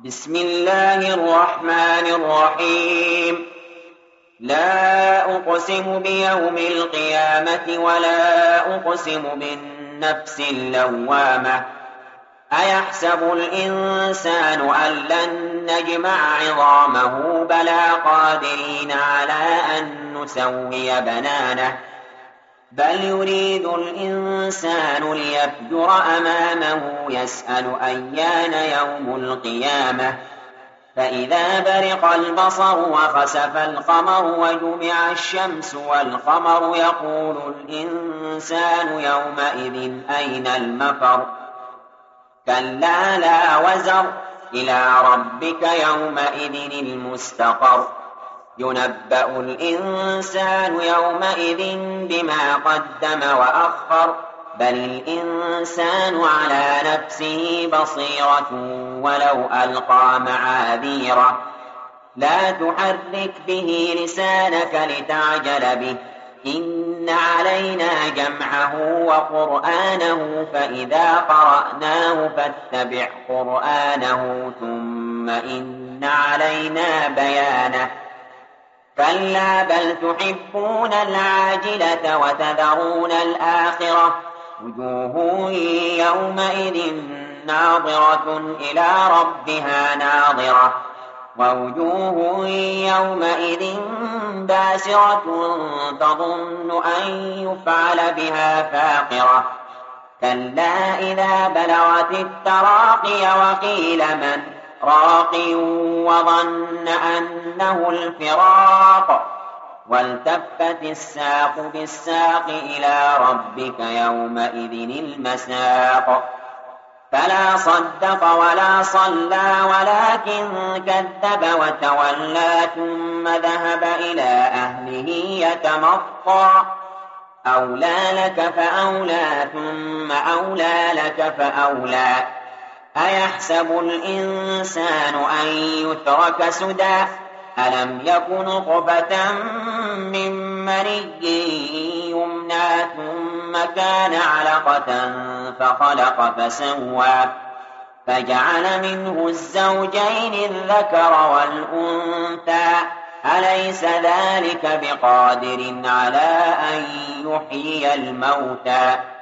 بسم الله الرحمن الرحيم. لا أقسم بيوم القيامة ولا أقسم بالنفس اللوامة. أيحسب الإنسان أن لن نجمع عظامه بلى قادرين على أن نسوي بنانه بل يريد الإنسان ليفجر أمامه يسأل أيان يوم القيامة فإذا برق البصر وخسف القمر وجمع الشمس والقمر يقول الإنسان يومئذ أين المفر كلا لا وزر إلى ربك يومئذ المستقر ينبأ الإنسان يومئذ بما قدم وأخر بل الإنسان على نفسه بصيرة ولو ألقى معاذيره لا تحرك به لسانك لتعجل به إن علينا جمعه وقرآنه فإذا قرأناه فاتبع قرآنه ثم إن علينا بيانه كلا بل تحبون العاجلة وتذرون الآخرة وجوه يومئذ ناظرة إلى ربها ناظرة ووجوه يومئذ باسرة تظن أن يفعل بها فاقرة كلا إذا بلغت التراقي وقيل من راق وظن أنه الفراق والتفت الساق بالساق إلى ربك يومئذ المساق فلا صدق ولا صلى ولكن كذب وتولى ثم ذهب إلى أهله يتمطى أولى لك فأولى ثم أولى لك فأولى أيحسب الإنسان أن يترك سدى ألم يكن نطفة من مني يمنى ثم كان علقة فخلق فسوى فجعل منه الزوجين الذكر والأنثى أليس ذلك بقادر على أن يحيي الموتى